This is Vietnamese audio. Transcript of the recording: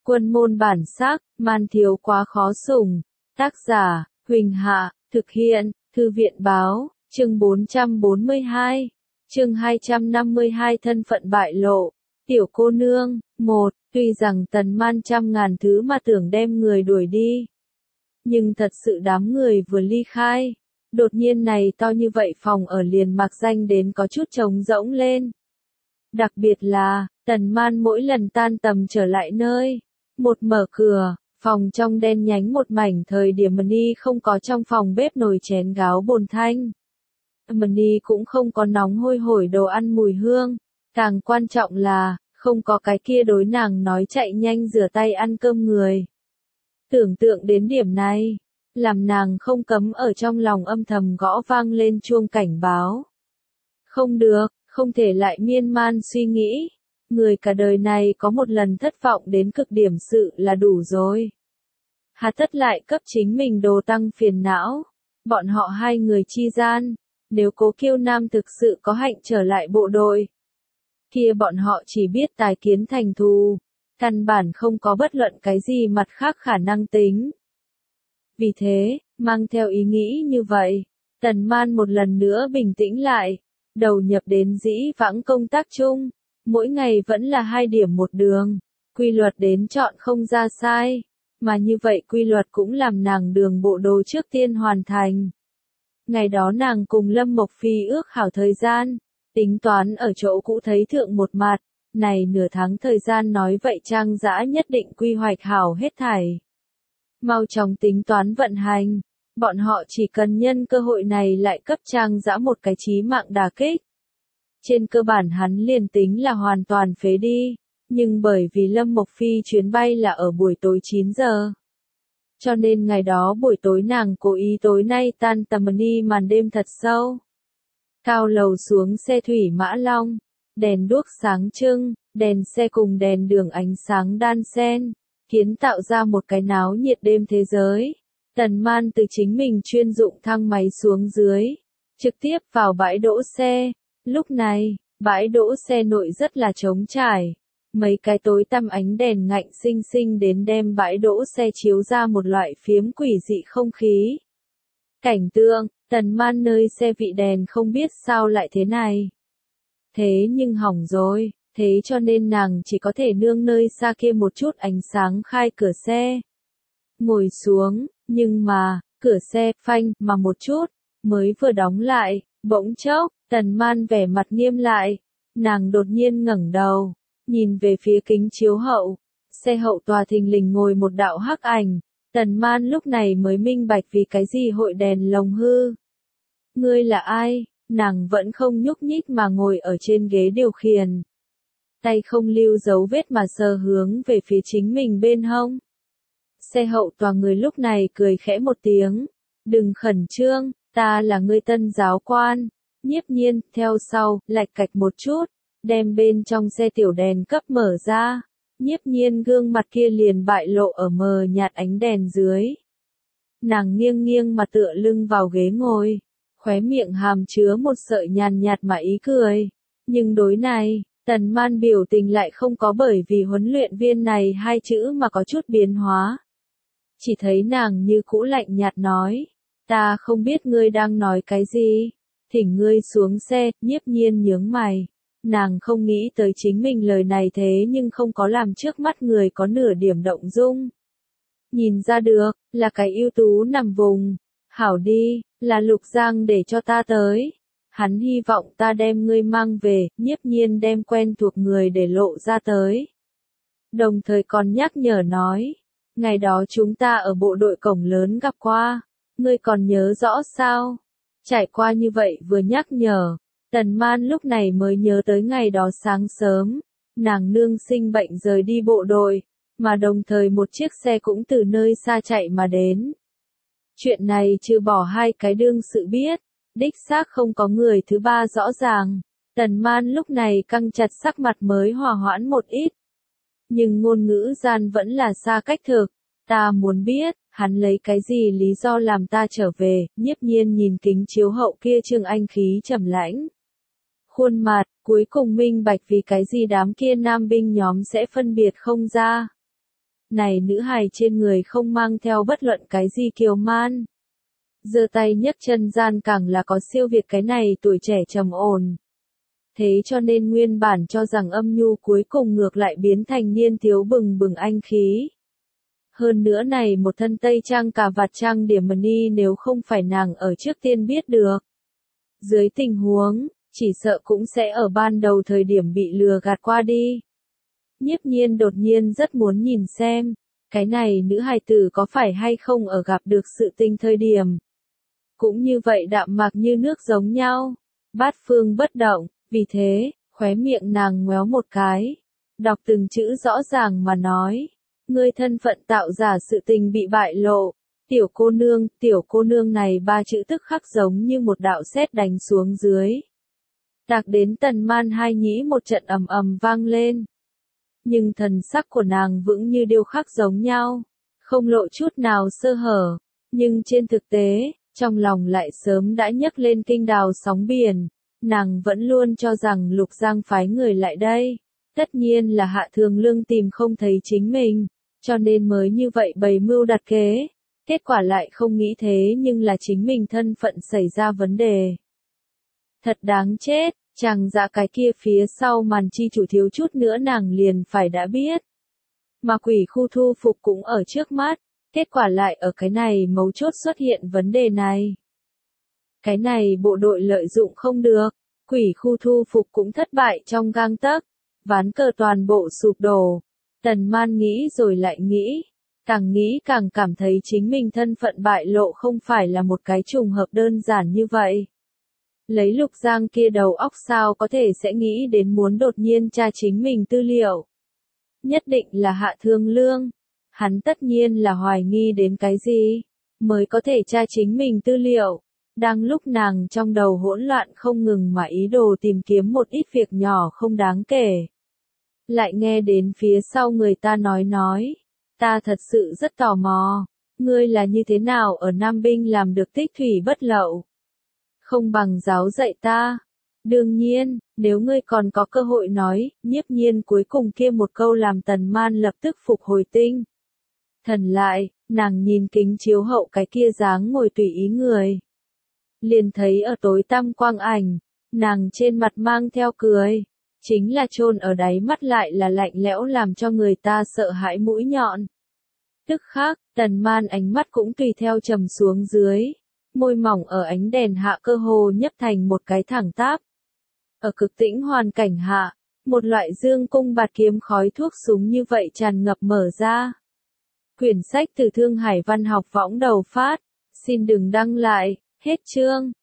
Quân môn bản sắc, man thiếu quá khó sủng. Tác giả, Huỳnh Hạ, thực hiện, Thư viện báo, chương 442, chương 252 thân phận bại lộ. Tiểu cô nương, 1, tuy rằng Tần Man trăm ngàn thứ mà tưởng đem người đuổi đi. Nhưng thật sự đám người vừa ly khai. Đột nhiên này to như vậy phòng ở liền mạc danh đến có chút trống rỗng lên. Đặc biệt là, Tần Man mỗi lần tan tầm trở lại nơi. Một mở cửa, phòng trong đen nhánh một mảnh thời điểm Mani không có trong phòng bếp nồi chén gáo bồn thanh. Mani cũng không có nóng hôi hổi đồ ăn mùi hương. Càng quan trọng là, không có cái kia đối nàng nói chạy nhanh rửa tay ăn cơm người. Tưởng tượng đến điểm này, làm nàng không cấm ở trong lòng âm thầm gõ vang lên chuông cảnh báo. Không được, không thể lại miên man suy nghĩ. Người cả đời này có một lần thất vọng đến cực điểm sự là đủ rồi. Hà tất lại cấp chính mình đồ tăng phiền não. Bọn họ hai người chi gian, nếu Cố Kiêu Nam thực sự có hạnh trở lại bộ đội, kia bọn họ chỉ biết tài kiến thành thù, căn bản không có bất luận cái gì mặt khác khả năng tính. Vì thế, mang theo ý nghĩ như vậy, Tần Man một lần nữa bình tĩnh lại, đầu nhập đến dĩ vãng công tác chung, mỗi ngày vẫn là 2 điểm một đường, quy luật đến chọn không ra sai, mà như vậy quy luật cũng làm nàng đường bộ đồ trước tiên hoàn thành. Ngày đó nàng cùng Lâm Mộc Phi ước hảo thời gian, tính toán ở chỗ cũ thấy thượng một mặt, này nửa tháng thời gian nói vậy Trang Dã nhất định quy hoạch hảo hết thảy. Mau chóng tính toán vận hành, bọn họ chỉ cần nhân cơ hội này lại cấp Trang Dã một cái chí mạng đả kích. Trên cơ bản hắn liền tính là hoàn toàn phế đi, nhưng bởi vì Lâm Mộc Phi chuyến bay là ở buổi tối 9 giờ. Cho nên ngày đó buổi tối nàng cố ý tối nay tan tầm đi màn đêm thật sâu. Cao lầu xuống xe thủy Mã Long, đèn đuốc sáng trưng, đèn xe cùng đèn đường ánh sáng đan xen, kiến tạo ra một cái náo nhiệt đêm thế giới. Tần Man từ chính mình chuyên dụng thang máy xuống dưới, trực tiếp vào bãi đỗ xe. Lúc này, bãi đỗ xe nội rất là trống trải. Mấy cái tối tăm ánh đèn ngạnh xinh xinh đến đem bãi đỗ xe chiếu ra một loại phiếm quỷ dị không khí. Cảnh tượng, Tần Man nơi xe vị đèn không biết sao lại thế này. Thế nhưng hỏng rồi, thế cho nên nàng chỉ có thể nương nơi xa kia một chút ánh sáng khai cửa xe. Ngồi xuống, nhưng mà, cửa xe, phanh, mà một chút, mới vừa đóng lại, bỗng chốc, Tần Man vẻ mặt nghiêm lại. Nàng đột nhiên ngẩng đầu, nhìn về phía kính chiếu hậu, xe hậu tòa thình lình ngồi một đạo hắc ảnh. Tần Man lúc này mới minh bạch vì cái gì hội đèn lồng hư. Ngươi là ai? Nàng vẫn không nhúc nhích mà ngồi ở trên ghế điều khiển. Tay không lưu dấu vết mà sờ hướng về phía chính mình bên hông. Xe hậu tòa người lúc này cười khẽ một tiếng. Đừng khẩn trương, ta là ngươi tân giáo quan. Nhiếp Nhiên, theo sau, lạch cạch một chút, đem bên trong xe tiểu đèn cấp mở ra. Nhiếp Nhiên gương mặt kia liền bại lộ ở mờ nhạt ánh đèn dưới. Nàng nghiêng nghiêng mà tựa lưng vào ghế ngồi, khóe miệng hàm chứa một sợi nhàn nhạt mà ý cười. Nhưng đối này, Tần Man biểu tình lại không có bởi vì huấn luyện viên này 2 chữ mà có chút biến hóa. Chỉ thấy nàng như cũ lạnh nhạt nói, ta không biết ngươi đang nói cái gì, thỉnh ngươi xuống xe. Nhiếp Nhiên nhướng mày. Nàng không nghĩ tới chính mình lời này thế nhưng không có làm trước mắt người có nửa điểm động dung. Nhìn ra được, là cái ưu tú nằm vùng. Hảo đi, là Lục Giang để cho ta tới. Hắn hy vọng ta đem ngươi mang về. Nhiếp Nhiên đem quen thuộc người để lộ ra tới. Đồng thời còn nhắc nhở nói, ngày đó chúng ta ở bộ đội cổng lớn gặp qua, ngươi còn nhớ rõ sao? Trải qua như vậy vừa nhắc nhở, Tần Man lúc này mới nhớ tới ngày đó sáng sớm, nàng nương sinh bệnh rời đi bộ đội, mà đồng thời một chiếc xe cũng từ nơi xa chạy mà đến. Chuyện này trừ bỏ 2 cái đương sự biết, đích xác không có người thứ ba rõ ràng. Tần Man lúc này căng chặt sắc mặt mới hòa hoãn một ít. Nhưng ngôn ngữ gian vẫn là xa cách thực. Ta muốn biết, hắn lấy cái gì lý do làm ta trở về. Nhiếp Nhiên nhìn kính chiếu hậu kia trương anh khí trầm lãnh. Khuôn mặt, cuối cùng minh bạch vì cái gì đám kia nam binh nhóm sẽ phân biệt không ra. này nữ hài trên người không mang theo bất luận cái gì kiều man. Giơ tay nhấc chân gian càng là có siêu việt cái này tuổi trẻ trầm ổn. Thế cho nên nguyên bản cho rằng âm nhu cuối cùng ngược lại biến thành niên thiếu bừng bừng anh khí. Hơn nữa này một thân tây trang cà vạt trang điểm mani nếu không phải nàng ở trước tiên biết được. Dưới tình huống, chỉ sợ cũng sẽ ở ban đầu thời điểm bị lừa gạt qua đi. Nhiếp Nhiên đột nhiên rất muốn nhìn xem, cái này nữ hài tử có phải hay không ở gặp được sự tình thời điểm. Cũng như vậy đạm mạc như nước giống nhau, bát phương bất động, vì thế, khóe miệng nàng ngoéo một cái, đọc từng chữ rõ ràng mà nói, ngươi thân phận tạo giả sự tình bị bại lộ, tiểu cô nương này ba chữ tức khắc giống như một đạo sét đánh xuống dưới. Tạc đến Tần Man hai nhĩ một trận ầm ầm vang lên. Nhưng thần sắc của nàng vững như điêu khắc giống nhau, không lộ chút nào sơ hở, nhưng trên thực tế, trong lòng lại sớm đã nhấc lên kinh đào sóng biển, nàng vẫn luôn cho rằng Lục Giang phái người lại đây, tất nhiên là Hạ Thường Lương tìm không thấy chính mình, cho nên mới như vậy bày mưu đặt kế, kết quả lại không nghĩ thế nhưng là chính mình thân phận xảy ra vấn đề. Thật đáng chết, chàng dạ cái kia phía sau màn chi chủ thiếu chút nữa nàng liền phải đã biết. Mà quỷ khu thu phục cũng ở trước mắt, kết quả lại ở cái này mấu chốt xuất hiện vấn đề này. Cái này bộ đội lợi dụng không được, quỷ khu thu phục cũng thất bại trong gang tấc, ván cờ toàn bộ sụp đổ. Tần Man nghĩ rồi lại nghĩ, càng nghĩ càng cảm thấy chính mình thân phận bại lộ không phải là một cái trùng hợp đơn giản như vậy. Lấy Lục Giang kia đầu óc sao có thể sẽ nghĩ đến muốn đột nhiên tra chính mình tư liệu. Nhất định là Hạ Thương Lương. Hắn tất nhiên là hoài nghi đến cái gì, mới có thể tra chính mình tư liệu. Đang lúc nàng trong đầu hỗn loạn không ngừng mà ý đồ tìm kiếm một ít việc nhỏ không đáng kể. Lại nghe đến phía sau người ta nói, ta thật sự rất tò mò, ngươi là như thế nào ở Nam Binh làm được tích thủy bất lậu. Không bằng giáo dạy ta. Đương nhiên, nếu ngươi còn có cơ hội nói, Nhiếp Nhiên cuối cùng kia một câu làm Tần Man lập tức phục hồi tinh thần lại, nàng nhìn kính chiếu hậu cái kia dáng ngồi tùy ý người. Liền thấy ở tối tăm quang ảnh, nàng trên mặt mang theo cười, chính là chôn ở đáy mắt lại là lạnh lẽo làm cho người ta sợ hãi mũi nhọn. Tức khắc, Tần Man ánh mắt cũng tùy theo trầm xuống dưới, môi mỏng ở ánh đèn hạ cơ hồ nhấp thành một cái thẳng tắp. Ở cực tĩnh hoàn cảnh hạ, một loại dương cung bạt kiếm khói thuốc súng như vậy tràn ngập mở ra. Quyển sách từ Thương Hải Văn học võng đầu phát, xin đừng đăng lại, hết chương.